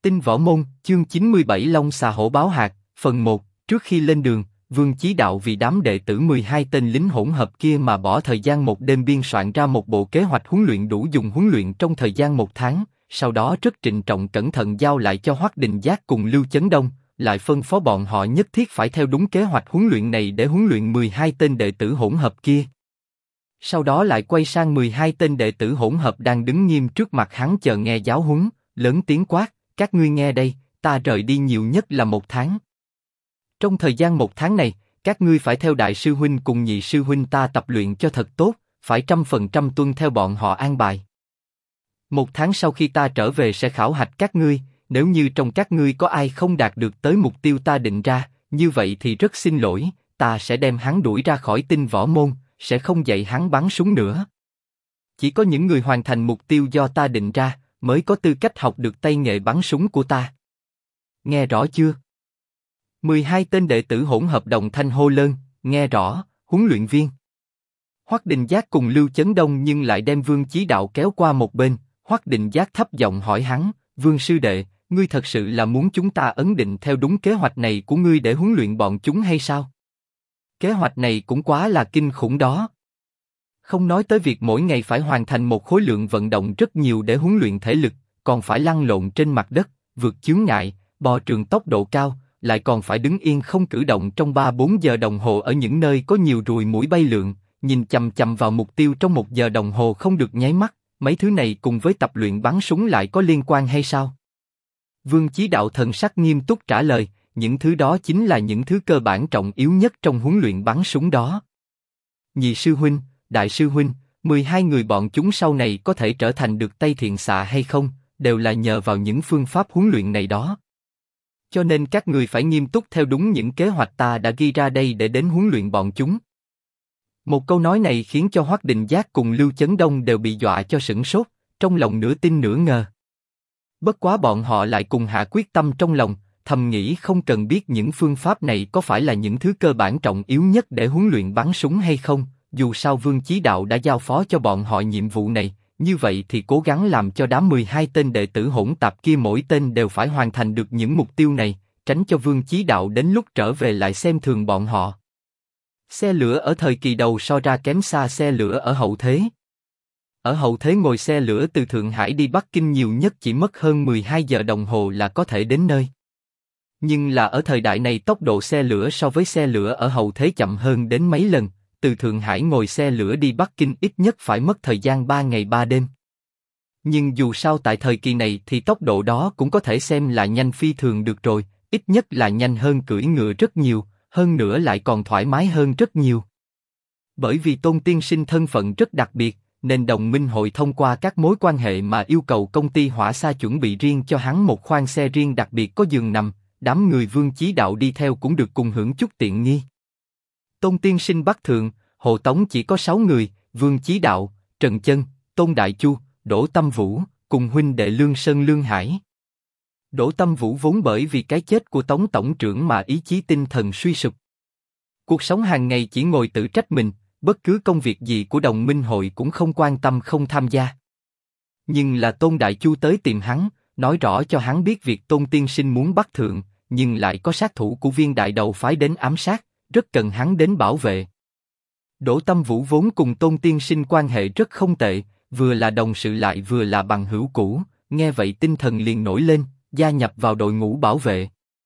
Tinh Võ Môn, chương 97 Long Xà Hổ Báo Hạc, phần 1, trước khi lên đường, Vương Chí Đạo vì đám đệ tử 12 tên lính hỗn hợp kia mà bỏ thời gian một đêm biên soạn ra một bộ kế hoạch huấn luyện đủ dùng huấn luyện trong thời gian 1 tháng, sau đó rất trịnh trọng cẩn thận giao lại cho Hoắc Đình Giác cùng Lưu Chấn Đông, lại phân phó bọn họ nhất thiết phải theo đúng kế hoạch huấn luyện này để huấn luyện 12 tên đệ tử hỗn hợp kia. Sau đó lại quay sang 12 tên đệ tử hỗn hợp đang đứng nghiêm trước mặt hắn chờ nghe giáo huấn, lớn tiếng quát: các ngươi nghe đây, ta rời đi nhiều nhất là 1 tháng. Trong thời gian 1 tháng này, các ngươi phải theo đại sư huynh cùng nhị sư huynh ta tập luyện cho thật tốt, phải 100% tuân theo bọn họ an bài. 1 tháng sau khi ta trở về sẽ khảo hạch các ngươi, nếu như trong các ngươi có ai không đạt được tới mục tiêu ta định ra, như vậy thì rất xin lỗi, ta sẽ đem hắn đuổi ra khỏi Tinh Võ Môn, sẽ không dạy hắn bắn súng nữa. Chỉ có những người hoàn thành mục tiêu do ta định ra, mới có tư cách học được tay nghề bắn súng của ta. Nghe rõ chưa? 12 tên đệ tử hỗn hợp đồng thanh hô lên, nghe rõ, huấn luyện viên. Hoắc Đình Giác cùng Lưu Chấn Đông nhưng lại đem Vương Chí Đạo kéo qua một bên, Hoắc Đình Giác thấp giọng hỏi hắn: Vương sư đệ, ngươi thật sự là muốn chúng ta ấn định theo đúng kế hoạch này của ngươi để huấn luyện bọn chúng hay sao? Kế hoạch này cũng quá là kinh khủng đó. Không nói tới việc mỗi ngày phải hoàn thành một khối lượng vận động rất nhiều để huấn luyện thể lực, còn phải lăn lộn trên mặt đất, vượt chướng ngại, bò trường tốc độ cao, lại còn phải đứng yên không cử động trong 3-4 giờ đồng hồ ở những nơi có nhiều ruồi muỗi bay lượn, nhìn chằm chằm vào mục tiêu trong 1 giờ đồng hồ không được nháy mắt, mấy thứ này cùng với tập luyện bắn súng lại có liên quan hay sao? Vương Chí Đạo thần sắc nghiêm túc trả lời, những thứ đó chính là những thứ cơ bản trọng yếu nhất trong huấn luyện bắn súng đó. Nhị sư huynh, đại sư huynh, 12 người bọn chúng sau này có thể trở thành được tay thiện xạ hay không, đều là nhờ vào những phương pháp huấn luyện này đó. Cho nên các người phải nghiêm túc theo đúng những kế hoạch ta đã ghi ra đây để đến huấn luyện bọn chúng. Một câu nói này khiến cho Hoắc Đình Giác cùng Lưu Chấn Đông đều bị dọa cho sửng sốt, trong lòng nửa tin nửa ngờ. Bất quá bọn họ lại cùng hạ quyết tâm trong lòng, thầm nghĩ không cần biết những phương pháp này có phải là những thứ cơ bản trọng yếu nhất để huấn luyện bắn súng hay không, dù sao Vương Chí Đạo đã giao phó cho bọn họ nhiệm vụ này, như vậy thì cố gắng làm cho đám 12 tên đệ tử hỗn tạp kia mỗi tên đều phải hoàn thành được những mục tiêu này, tránh cho Vương Chí Đạo đến lúc trở về lại xem thường bọn họ. Xe lửa ở thời kỳ đầu so ra kém xa xe lửa ở hậu thế. Ở hậu thế ngồi xe lửa từ Thượng Hải đi Bắc Kinh nhiều nhất chỉ mất hơn 12 giờ đồng hồ là có thể đến nơi. Nhưng là ở thời đại này tốc độ xe lửa so với xe lửa ở hậu thế chậm hơn đến mấy lần, từ Thượng Hải ngồi xe lửa đi Bắc Kinh ít nhất phải mất thời gian 3 ngày 3 đêm. Nhưng dù sao tại thời kỳ này thì tốc độ đó cũng có thể xem là nhanh phi thường được rồi, ít nhất là nhanh hơn cưỡi ngựa rất nhiều, hơn nữa lại còn thoải mái hơn rất nhiều. Bởi vì Tôn tiên sinh thân phận rất đặc biệt, nên Đồng Minh hội thông qua các mối quan hệ mà yêu cầu công ty Hỏa Xa chuẩn bị riêng cho hắn một khoang xe riêng đặc biệt có giường nằm, đám người Vương Chí Đạo đi theo cũng được cùng hưởng chút tiện nghi. Tôn tiên sinh Bắc Thượng, hộ tống chỉ có 6 người, Vương Chí Đạo, Trần Chân, Tôn Đại Chu, Đỗ Tâm Vũ, cùng huynh đệ Lương Sơn Lương Hải. Đỗ Tâm Vũ vốn bởi vì cái chết của Tống tổng trưởng mà ý chí tinh thần suy sụp. Cuộc sống hàng ngày chỉ ngồi tự trách mình, bất cứ công việc gì của Đồng Minh hội cũng không quan tâm không tham gia. Nhưng là Tôn Đại Chu tới tìm hắn, nói rõ cho hắn biết việc Tôn tiên sinh muốn bắt Thượng, nhưng lại có sát thủ của Viên Đại Đầu phái đến ám sát, rất cần hắn đến bảo vệ. Đỗ Tâm Vũ vốn cùng Tôn tiên sinh quan hệ rất không tệ, vừa là đồng sự lại vừa là bằng hữu cũ, nghe vậy tinh thần liền nổi lên, gia nhập vào đội ngũ bảo vệ.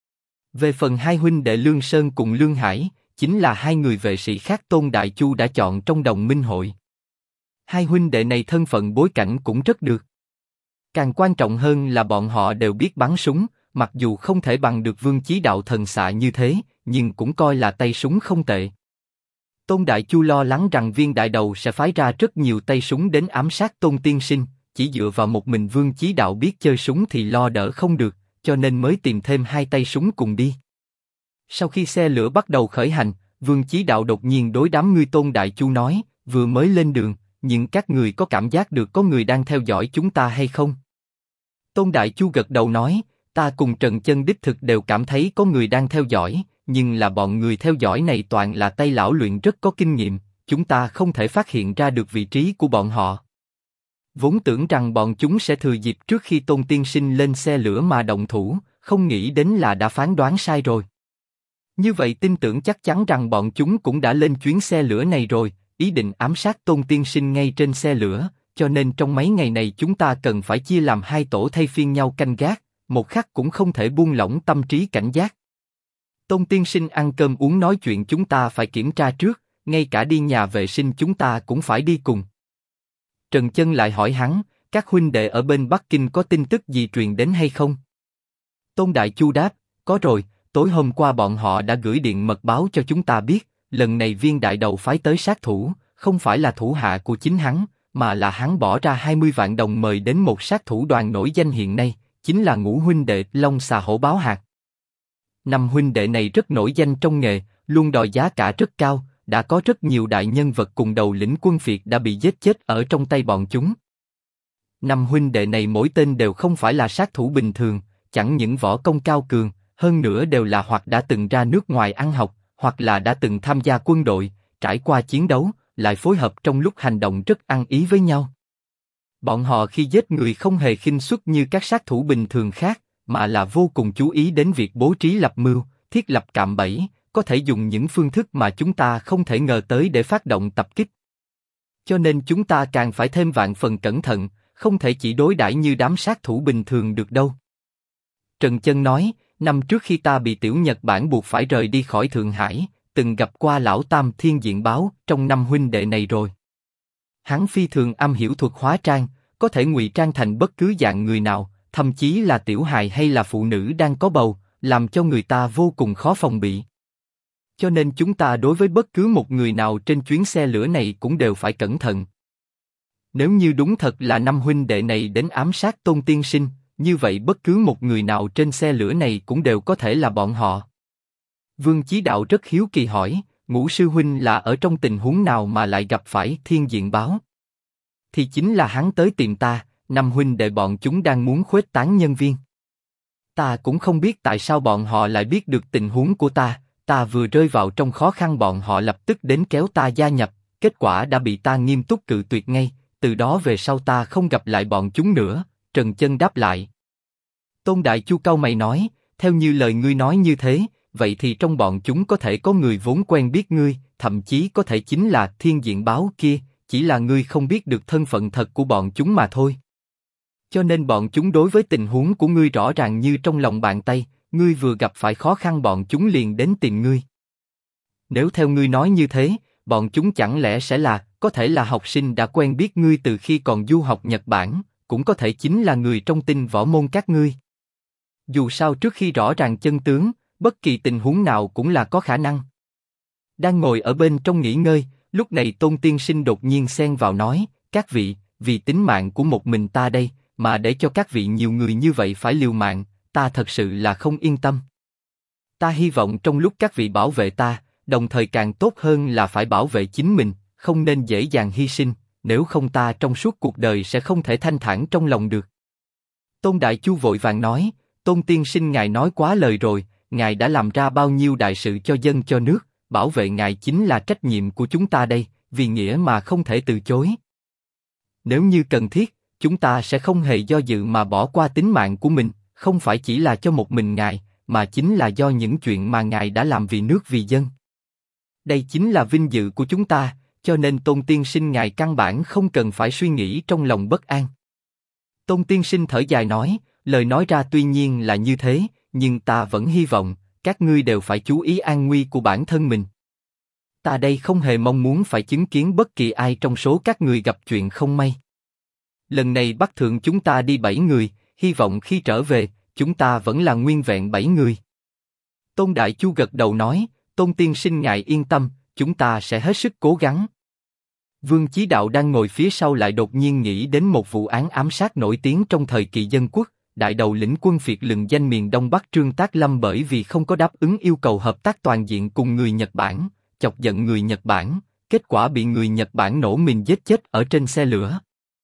Về phần hai huynh đệ Lương Sơn cùng Lương Hải, chính là hai người vệ sĩ khác Tôn Đại Chu đã chọn trong Đồng Minh hội. Hai huynh đệ này thân phận bối cảnh cũng rất được. Càng quan trọng hơn là bọn họ đều biết bắn súng, mặc dù không thể bằng được Vương Chí Đạo thần xạ như thế, nhưng cũng coi là tay súng không tệ. Tôn Đại Chu lo lắng rằng Viên Đại Đầu sẽ phái ra rất nhiều tay súng đến ám sát Tôn tiên sinh, chỉ dựa vào một mình Vương Chí Đạo biết chơi súng thì lo đỡ không được, cho nên mới tìm thêm 2 tay súng cùng đi. Sau khi xe lửa bắt đầu khởi hành, Vương Chí Đạo đột nhiên đối đám người Tôn Đại Chu nói, vừa mới lên đường, nhưng các người có cảm giác được có người đang theo dõi chúng ta hay không? Tôn Đại Chu gật đầu nói, ta cùng Trần Chân đích thực đều cảm thấy có người đang theo dõi, nhưng là bọn người theo dõi này toàn là tay lão luyện rất có kinh nghiệm, chúng ta không thể phát hiện ra được vị trí của bọn họ. Vốn tưởng rằng bọn chúng sẽ thừa dịp trước khi Tôn tiên sinh lên xe lửa mà động thủ, không nghĩ đến là đã phán đoán sai rồi. Như vậy tin tưởng chắc chắn rằng bọn chúng cũng đã lên chuyến xe lửa này rồi, ý định ám sát Tôn tiên sinh ngay trên xe lửa, cho nên trong mấy ngày này chúng ta cần phải chia làm hai tổ thay phiên nhau canh gác, một khắc cũng không thể buông lỏng tâm trí cảnh giác. Tôn tiên sinh ăn cơm uống nói chuyện chúng ta phải kiểm tra trước, ngay cả đi nhà vệ sinh chúng ta cũng phải đi cùng. Trần Chân lại hỏi hắn, các huynh đệ ở bên Bắc Kinh có tin tức gì truyền đến hay không? Tôn Đại Chu đáp, có rồi, tối hôm qua bọn họ đã gửi điện mật báo cho chúng ta biết, lần này Viên đại đầu phái tới sát thủ, không phải là thủ hạ của chính hắn, mà là hắn bỏ ra 20 vạn đồng mời đến một sát thủ đoàn nổi danh hiện nay, chính là Ngũ huynh đệ Long Xà Hổ Báo Hạc. Năm huynh đệ này rất nổi danh trong nghề, luôn đòi giá cả rất cao, đã có rất nhiều đại nhân vật cùng đầu lĩnh quân Việt đã bị giết chết ở trong tay bọn chúng. Năm huynh đệ này mỗi tên đều không phải là sát thủ bình thường, chẳng những võ công cao cường, hơn nữa đều là hoặc đã từng ra nước ngoài ăn học, hoặc là đã từng tham gia quân đội, trải qua chiến đấu, lại phối hợp trong lúc hành động rất ăn ý với nhau. Bọn họ khi giết người không hề khinh suất như các sát thủ bình thường khác, mà là vô cùng chú ý đến việc bố trí lập mưu, thiết lập cạm bẫy, có thể dùng những phương thức mà chúng ta không thể ngờ tới để phát động tập kích. Cho nên chúng ta càng phải thêm vạn phần cẩn thận, không thể chỉ đối đãi như đám sát thủ bình thường được đâu. Trần Chân nói, năm trước khi ta bị tiểu Nhật Bản buộc phải rời đi khỏi Thượng Hải, từng gặp qua lão Tam Thiên Diện Báo trong năm huynh đệ này rồi. Hắn phi thường am hiểu thuật hóa trang, có thể ngụy trang thành bất cứ dạng người nào, thậm chí là tiểu hài hay là phụ nữ đang có bầu, làm cho người ta vô cùng khó phòng bị. Cho nên chúng ta đối với bất cứ một người nào trên chuyến xe lửa này cũng đều phải cẩn thận. Nếu như đúng thật là năm huynh đệ này đến ám sát Tôn tiên sinh, như vậy bất cứ một người nào trên xe lửa này cũng đều có thể là bọn họ. Vương Chí Đạo rất hiếu kỳ hỏi, Ngũ sư huynh là ở trong tình huống nào mà lại gặp phải Thiên Diện Báo? Thì chính là hắn tới tìm ta, năm huynh đệ bọn chúng đang muốn khuếch tán nhân viên. Ta cũng không biết tại sao bọn họ lại biết được tình huống của ta vừa rơi vào trong khó khăn bọn họ lập tức đến kéo ta gia nhập, kết quả đã bị ta nghiêm túc cự tuyệt ngay, từ đó về sau ta không gặp lại bọn chúng nữa. Trần Chân đáp lại. Tôn Đại Chu cau mày nói, theo như lời ngươi nói như thế, vậy thì trong bọn chúng có thể có người vốn quen biết ngươi, thậm chí có thể chính là Thiên Diện Báo kia, chỉ là ngươi không biết được thân phận thật của bọn chúng mà thôi. Cho nên bọn chúng đối với tình huống của ngươi rõ ràng như trong lòng bàn tay, ngươi vừa gặp phải khó khăn bọn chúng liền đến tìm ngươi. Nếu theo ngươi nói như thế, bọn chúng chẳng lẽ sẽ có thể là học sinh đã quen biết ngươi từ khi còn du học Nhật Bản, cũng có thể chính là người trong tinh võ môn các ngươi. Dù sao trước khi rõ ràng chân tướng, bất kỳ tình huống nào cũng là có khả năng. Đang ngồi ở bên trong nghỉ ngơi, lúc này Tôn tiên sinh đột nhiên xen vào nói, các vị, vì tính mạng của một mình ta đây, mà để cho các vị nhiều người như vậy phải liều mạng, ta thật sự là không yên tâm. Ta hy vọng trong lúc các vị bảo vệ ta, đồng thời càng tốt hơn là phải bảo vệ chính mình, không nên dễ dàng hy sinh, nếu không ta trong suốt cuộc đời sẽ không thể thanh thản trong lòng được. Tôn Đại Chu vội vàng nói, Tôn tiên sinh ngài nói quá lời rồi, ngài đã làm ra bao nhiêu đại sự cho dân cho nước, bảo vệ ngài chính là trách nhiệm của chúng ta đây, vì nghĩa mà không thể từ chối. Nếu như cần thiết, chúng ta sẽ không hề do dự mà bỏ qua tính mạng của mình, không phải chỉ là cho một mình ngài, mà chính là do những chuyện mà ngài đã làm vì nước vì dân. Đây chính là vinh dự của chúng ta, cho nên Tôn tiên sinh ngài căn bản không cần phải suy nghĩ trong lòng bất an. Tôn tiên sinh thở dài nói, lời nói ra tuy nhiên là như thế, nhưng ta vẫn hy vọng các ngươi đều phải chú ý an nguy của bản thân mình. Ta đây không hề mong muốn phải chứng kiến bất kỳ ai trong số các người gặp chuyện không may. Lần này Bắc Thượng chúng ta đi 7 người, hy vọng khi trở về, chúng ta vẫn là nguyên vẹn 7 người. Tôn Đại Chu gật đầu nói, Tôn tiên sinh ngài yên tâm, chúng ta sẽ hết sức cố gắng. Vương Chí Đạo đang ngồi phía sau lại đột nhiên nghĩ đến một vụ án ám sát nổi tiếng trong thời kỳ dân quốc, đại đầu lĩnh quân Việt lừng danh miền Đông Bắc Trương Tác Lâm bởi vì không có đáp ứng yêu cầu hợp tác toàn diện cùng người Nhật Bản, chọc giận người Nhật Bản, kết quả bị người Nhật Bản nổ mìn giết chết ở trên xe lửa.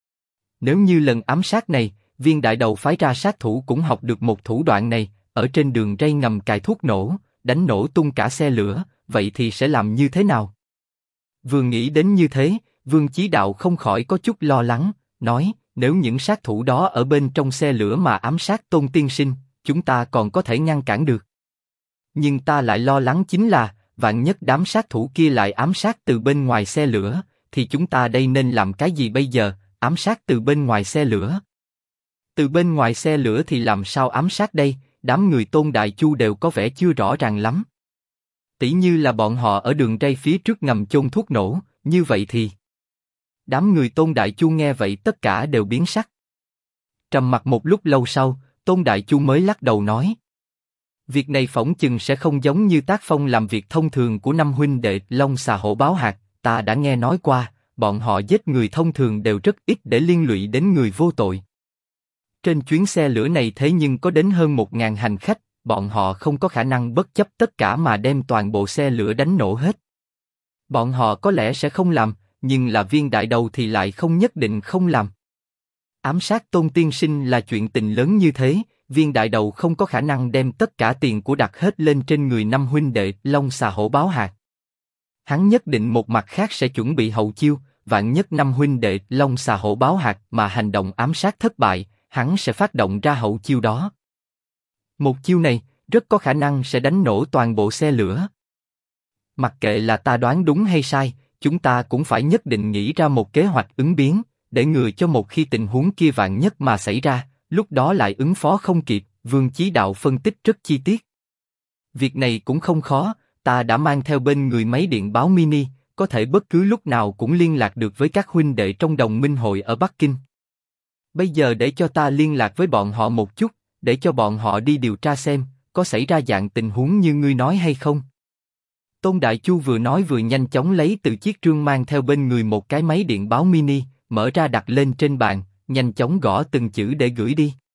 Nếu như lần ám sát này, Viên đại đầu phái ra sát thủ cũng học được một thủ đoạn này, ở trên đường ray ngầm cài thuốc nổ, đánh nổ tung cả xe lửa, vậy thì sẽ làm như thế nào? Vừa nghĩ đến như thế, Vương Chí Đạo không khỏi có chút lo lắng, nói, nếu những sát thủ đó ở bên trong xe lửa mà ám sát Tôn tiên sinh, chúng ta còn có thể ngăn cản được. Nhưng ta lại lo lắng chính là, vạn nhất đám sát thủ kia lại ám sát từ bên ngoài xe lửa, thì chúng ta đây nên làm cái gì bây giờ, ám sát từ bên ngoài xe lửa? Từ bên ngoài xe lửa thì làm sao ám sát đây, đám người Tôn Đại Chu đều có vẻ chưa rõ ràng lắm. Tỉ như là bọn họ ở đường ray phía trước ngầm chôn thuốc nổ, như vậy thì... Đám người Tôn Đại Chu nghe vậy tất cả đều biến sắc. Trầm mặc một lúc lâu sau, Tôn Đại Chu mới lắc đầu nói. Việc này phỏng chừng sẽ không giống như tác phong làm việc thông thường của năm huynh đệ Long Xà Hổ Báo Hạc, ta đã nghe nói qua, bọn họ giết người thông thường đều rất ít để liên lụy đến người vô tội. Trên chuyến xe lửa này thế nhưng có đến hơn 1000 hành khách, bọn họ không có khả năng bất chấp tất cả mà đem toàn bộ xe lửa đánh nổ hết. Bọn họ có lẽ sẽ không làm, nhưng là Viên đại đầu thì lại không nhất định không làm. Ám sát Tôn tiên sinh là chuyện tình lớn như thế, Viên đại đầu không có khả năng đem tất cả tiền của đặt hết lên trên người năm huynh đệ Long Xà Hổ Báo Hạc. Hắn nhất định một mặt khác sẽ chuẩn bị hậu chiêu, vạn nhất năm huynh đệ Long Xà Hổ Báo Hạc mà hành động ám sát thất bại, hắn sẽ phát động ra hậu chiêu đó. Một chiêu này, rất có khả năng sẽ đánh nổ toàn bộ xe lửa. Mặc kệ là ta đoán đúng hay sai, chúng ta cũng phải nhất định nghĩ ra một kế hoạch ứng biến, để ngừa cho một khi tình huống kia vạn nhất mà xảy ra, lúc đó lại ứng phó không kịp. Vương Chí Đạo phân tích rất chi tiết. Việc này cũng không khó, ta đã mang theo bên người máy điện báo mini, có thể bất cứ lúc nào cũng liên lạc được với các huynh đệ trong đồng minh hội ở Bắc Kinh. Bây giờ để cho ta liên lạc với bọn họ một chút, để cho bọn họ đi điều tra xem, có xảy ra dạng tình huống như ngươi nói hay không. Tôn Đại Chu vừa nói vừa nhanh chóng lấy từ chiếc trương mang theo bên người một cái máy điện báo mini, mở ra đặt lên trên bàn, nhanh chóng gõ từng chữ để gửi đi.